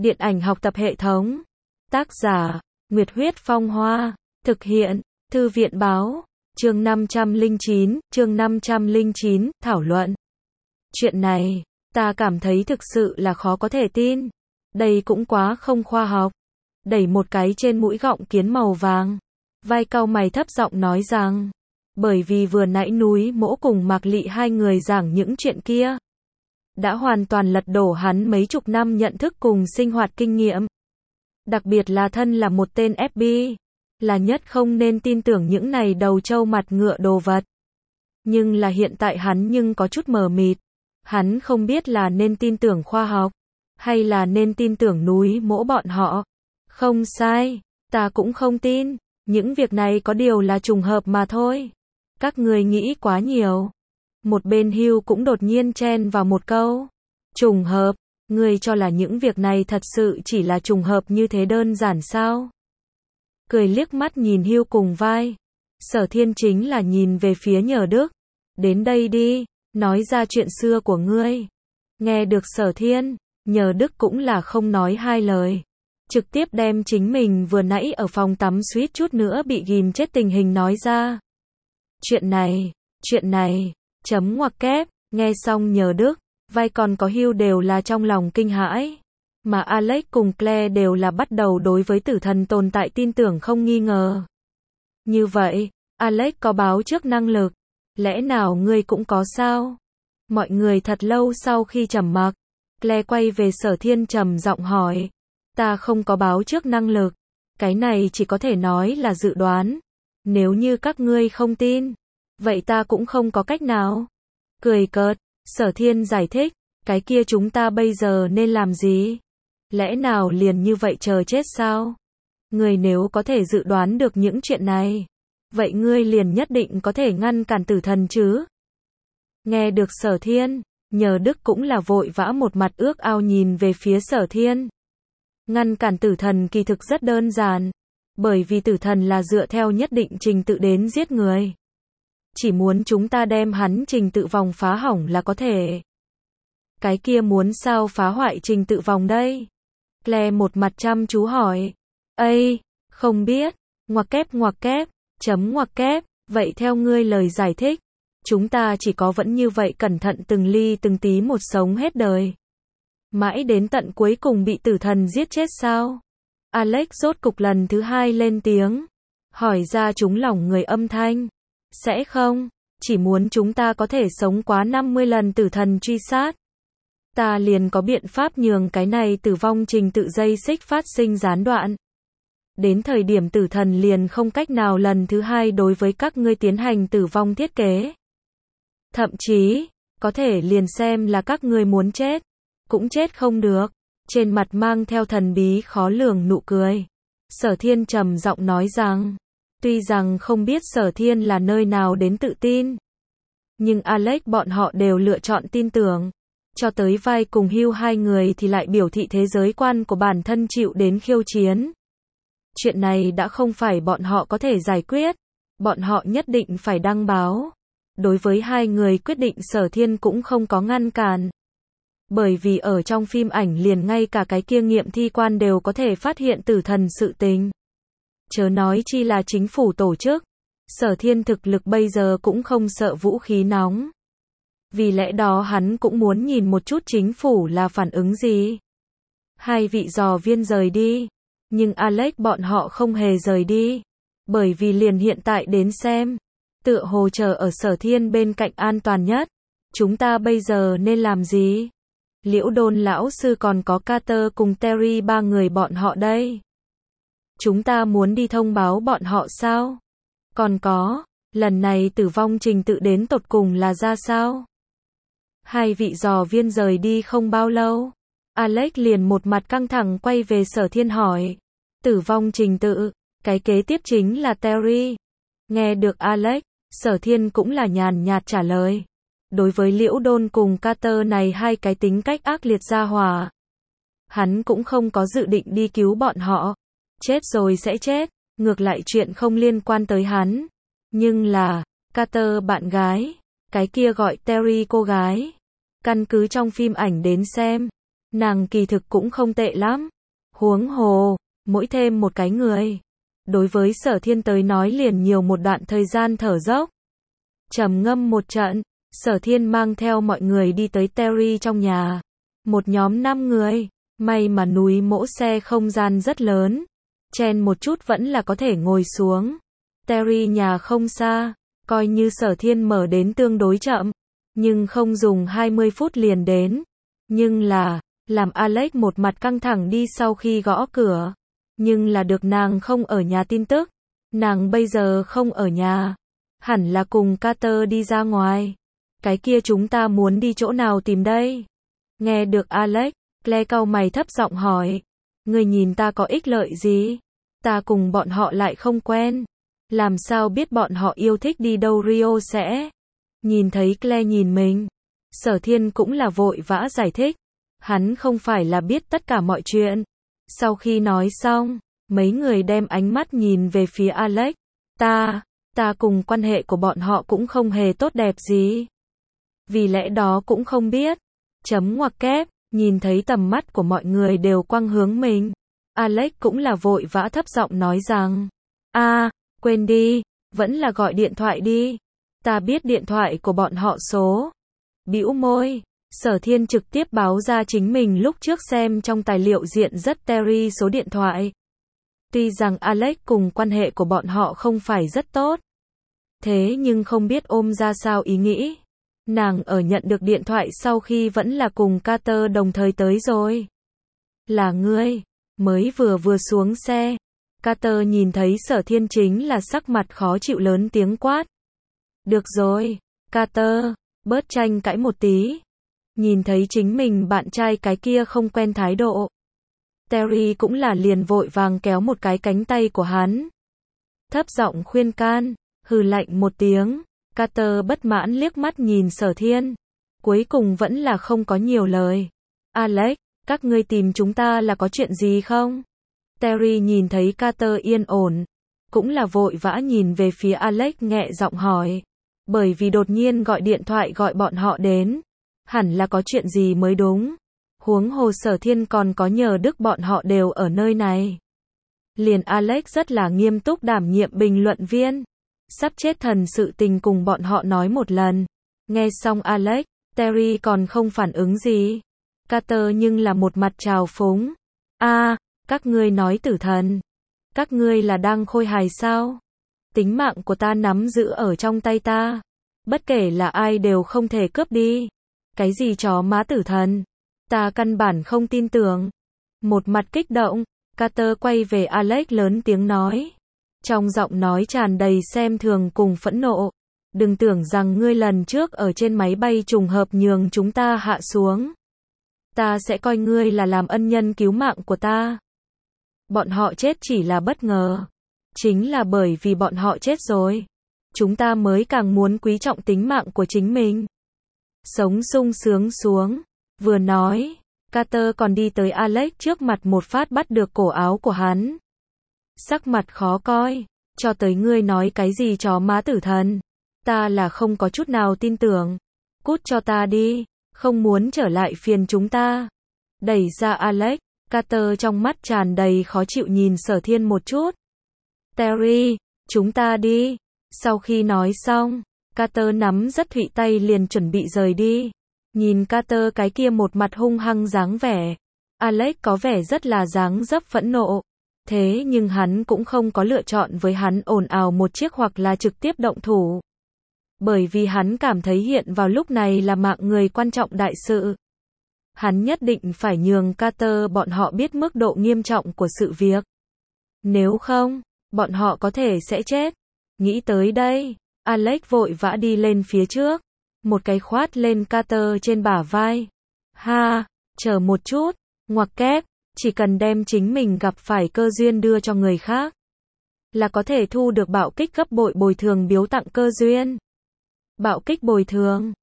Điện ảnh học tập hệ thống. Tác giả, Nguyệt Huyết Phong Hoa. Thực hiện, Thư viện Báo. Chương 509, thảo luận. Chuyện này, ta cảm thấy thực sự là khó có thể tin. Đây cũng quá không khoa học. Đẩy một cái trên mũi gọng kiến màu vàng. Vai cau mày thấp giọng nói rằng, bởi vì vừa nãy núi Mỗ cùng Mạc Lị hai người giảng những chuyện kia, đã hoàn toàn lật đổ hắn mấy chục năm nhận thức cùng sinh hoạt kinh nghiệm. Đặc biệt là thân là một tên FB, là nhất không nên tin tưởng những này đầu trâu mặt ngựa đồ vật. Nhưng là hiện tại hắn nhưng có chút mờ mịt. Hắn không biết là nên tin tưởng khoa học, hay là nên tin tưởng núi Mỗ bọn họ. Không sai, ta cũng không tin. Những việc này có điều là trùng hợp mà thôi. Các người nghĩ quá nhiều. Một bên Hugh cũng đột nhiên chen vào một câu. Trùng hợp, ngươi cho là những việc này thật sự chỉ là trùng hợp như thế đơn giản sao? Cười liếc mắt nhìn Hugh cùng vai. Sở Thiên chính là nhìn về phía Nhờ Đức. Đến đây đi, nói ra chuyện xưa của ngươi. Nghe được Sở Thiên, Nhờ Đức cũng là không nói hai lời. Trực tiếp đem chính mình vừa nãy ở phòng tắm suýt chút nữa bị ghim chết tình hình nói ra. Chuyện này, chấm ngoặc kép, nghe xong Nhờ Đức, vai còn có Hugh đều là trong lòng kinh hãi. Mà Alex cùng Claire đều là bắt đầu đối với tử thần tồn tại tin tưởng không nghi ngờ. Như vậy, Alex có báo trước năng lực. Lẽ nào ngươi cũng có sao? Mọi người thật lâu sau khi trầm mặc, Claire quay về Sở Thiên trầm giọng hỏi. Ta không có báo trước năng lực. Cái này chỉ có thể nói là dự đoán. Nếu như các ngươi không tin, vậy ta cũng không có cách nào. Cười cợt, Sở Thiên giải thích. Cái kia chúng ta bây giờ nên làm gì? Lẽ nào liền như vậy chờ chết sao? Ngươi nếu có thể dự đoán được những chuyện này, vậy ngươi liền nhất định có thể ngăn cản tử thần chứ? Nghe được Sở Thiên, Nhờ Đức cũng là vội vã một mặt ước ao nhìn về phía Sở Thiên. Ngăn cản tử thần kỳ thực rất đơn giản. Bởi vì tử thần là dựa theo nhất định trình tự đến giết người. Chỉ muốn chúng ta đem hắn trình tự vòng phá hỏng là có thể. Cái kia muốn sao phá hoại trình tự vòng đây? Claire một mặt chăm chú hỏi. Ây, không biết. Ngoặc kép, chấm ngoặc kép. Vậy theo ngươi lời giải thích, chúng ta chỉ có vẫn như vậy cẩn thận từng ly từng tí một sống hết đời. Mãi đến tận cuối cùng bị tử thần giết chết sao? Alex rốt cục lần thứ hai lên tiếng. Hỏi ra trúng lòng người âm thanh. Sẽ không, chỉ muốn chúng ta có thể sống quá 50 lần tử thần truy sát. Ta liền có biện pháp nhường cái này tử vong trình tự dây xích phát sinh gián đoạn. Đến thời điểm tử thần liền không cách nào lần thứ hai đối với các ngươi tiến hành tử vong thiết kế. Thậm chí, có thể liền xem là các ngươi muốn chết, cũng chết không được. Trên mặt mang theo thần bí khó lường nụ cười. Sở Thiên trầm giọng nói rằng, tuy rằng không biết Sở Thiên là nơi nào đến tự tin, nhưng Alex bọn họ đều lựa chọn tin tưởng. Cho tới vai cùng Hugh hai người thì lại biểu thị thế giới quan của bản thân chịu đến khiêu chiến. Chuyện này đã không phải bọn họ có thể giải quyết. Bọn họ nhất định phải đăng báo. Đối với hai người quyết định Sở Thiên cũng không có ngăn cản. Bởi vì ở trong phim ảnh liền ngay cả cái kia nghiệm thi quan đều có thể phát hiện tử thần sự tình. Chớ nói chi là chính phủ tổ chức. Sở Thiên thực lực bây giờ cũng không sợ vũ khí nóng. Vì lẽ đó hắn cũng muốn nhìn một chút chính phủ là phản ứng gì. Hai vị dò viên rời đi. Nhưng Alex bọn họ không hề rời đi. Bởi vì liền hiện tại đến xem, tựa hồ chờ ở Sở Thiên bên cạnh an toàn nhất. Chúng ta bây giờ nên làm gì? Liễu Đôn lão sư còn có Carter cùng Terry ba người bọn họ đây. Chúng ta muốn đi thông báo bọn họ sao? Còn có, lần này tử vong trình tự đến tột cùng là ra sao? Hai vị dò viên rời đi không bao lâu. Alex liền một mặt căng thẳng quay về Sở Thiên hỏi. Tử vong trình tự, cái kế tiếp chính là Terry. Nghe được Alex, Sở Thiên cũng là nhàn nhạt trả lời. Đối với Liễu Đôn cùng Carter này hai cái tính cách ác liệt gia hỏa, hắn cũng không có dự định đi cứu bọn họ. Chết rồi sẽ chết, ngược lại chuyện không liên quan tới hắn. Nhưng là, Carter bạn gái, cái kia gọi Terry cô gái. Căn cứ trong phim ảnh đến xem, Nàng kỳ thực cũng không tệ lắm. Huống hồ, mỗi thêm một cái người. Đối với Sở Thiên tới nói liền nhiều một đoạn thời gian thở dốc. Trầm ngâm một trận, Sở Thiên mang theo mọi người đi tới Terry trong nhà. Một nhóm 5 người, may mà núi mỗ xe không gian rất lớn. Chen một chút vẫn là có thể ngồi xuống. Terry nhà không xa, coi như Sở Thiên mở đến tương đối chậm, nhưng không dùng 20 phút liền đến. Nhưng là, làm Alex một mặt căng thẳng đi sau khi gõ cửa. Nhưng là được nàng không ở nhà tin tức. Nàng bây giờ không ở nhà. Hẳn là cùng Carter đi ra ngoài. Cái kia chúng ta muốn đi chỗ nào tìm đây? Nghe được Alex, Claire cau mày thấp giọng hỏi. Người nhìn ta có ích lợi gì? Ta cùng bọn họ lại không quen. Làm sao biết bọn họ yêu thích đi đâu Rio sẽ? Nhìn thấy Claire nhìn mình. Sở Thiên cũng là vội vã giải thích. Hắn không phải là biết tất cả mọi chuyện. Sau khi nói xong, mấy người đem ánh mắt nhìn về phía Alex. Ta cùng quan hệ của bọn họ cũng không hề tốt đẹp gì. Vì lẽ đó cũng không biết. Chấm ngoặc kép, nhìn thấy tầm mắt của mọi người đều quăng hướng mình. Alex cũng là vội vã thấp giọng nói rằng. Quên đi, vẫn là gọi điện thoại đi. Ta biết điện thoại của bọn họ số. Bĩu môi, Sở Thiên trực tiếp báo ra chính mình lúc trước xem trong tài liệu diện rất Terry số điện thoại. Tuy rằng Alex cùng quan hệ của bọn họ không phải rất tốt. Thế nhưng không biết ôm ra sao ý nghĩ. Nàng ở nhận được điện thoại sau khi vẫn là cùng Carter đồng thời tới rồi. Là ngươi, mới vừa xuống xe. Carter nhìn thấy Sở Thiên chính là sắc mặt khó chịu lớn tiếng quát. Được rồi, Carter, bớt tranh cãi một tí. Nhìn thấy chính mình bạn trai cái kia không quen thái độ. Terry cũng là liền vội vàng kéo một cái cánh tay của hắn. Thấp giọng khuyên can, hừ lạnh một tiếng. Carter bất mãn liếc mắt nhìn Sở Thiên. Cuối cùng vẫn là không có nhiều lời. Alex, các ngươi tìm chúng ta là có chuyện gì không? Terry nhìn thấy Carter yên ổn. Cũng là vội vã nhìn về phía Alex nhẹ giọng hỏi. Bởi vì đột nhiên gọi điện thoại gọi bọn họ đến. Hẳn là có chuyện gì mới đúng. Huống hồ Sở Thiên còn có nhờ đức bọn họ đều ở nơi này. Liền Alex rất là nghiêm túc đảm nhiệm bình luận viên. Sắp chết thần sự tình cùng bọn họ nói một lần. Nghe xong Alex, Terry còn không phản ứng gì. Carter nhưng là một mặt trào phúng. Các ngươi nói tử thần. Các ngươi là đang khôi hài sao? Tính mạng của ta nắm giữ ở trong tay ta. Bất kể là ai đều không thể cướp đi. Cái gì chó má tử thần? Ta căn bản không tin tưởng. Một mặt kích động, Carter quay về Alex lớn tiếng nói. Trong giọng nói tràn đầy xem thường cùng phẫn nộ. Đừng tưởng rằng ngươi lần trước ở trên máy bay trùng hợp nhường chúng ta hạ xuống. Ta sẽ coi ngươi là làm ân nhân cứu mạng của ta. Bọn họ chết chỉ là bất ngờ. Chính là bởi vì bọn họ chết rồi. Chúng ta mới càng muốn quý trọng tính mạng của chính mình. Sống sung sướng xuống. Vừa nói, Carter còn đi tới Alex trước mặt một phát bắt được cổ áo của hắn. Sắc mặt khó coi. Cho tới ngươi nói cái gì chó má tử thần. Ta là không có chút nào tin tưởng. Cút cho ta đi. Không muốn trở lại phiền chúng ta. Đẩy ra Alex. Carter trong mắt tràn đầy khó chịu nhìn Sở Thiên một chút. Terry, chúng ta đi. Sau khi nói xong, Carter nắm rất thụy tay liền chuẩn bị rời đi. Nhìn Carter cái kia một mặt hung hăng dáng vẻ. Alex có vẻ rất là dáng dấp phẫn nộ. Thế nhưng hắn cũng không có lựa chọn với hắn ồn ào một chiếc hoặc là trực tiếp động thủ. Bởi vì hắn cảm thấy hiện vào lúc này là mạng người quan trọng đại sự. Hắn nhất định phải nhường Carter bọn họ biết mức độ nghiêm trọng của sự việc. Nếu không, bọn họ có thể sẽ chết. Nghĩ tới đây, Alex vội vã đi lên phía trước. Một cái khoát lên Carter trên bả vai. Chờ một chút, ngoặc kép, chỉ cần đem chính mình gặp phải cơ duyên đưa cho người khác. Là có thể thu được bạo kích gấp bội bồi thường biếu tặng cơ duyên. Bạo kích bồi thường.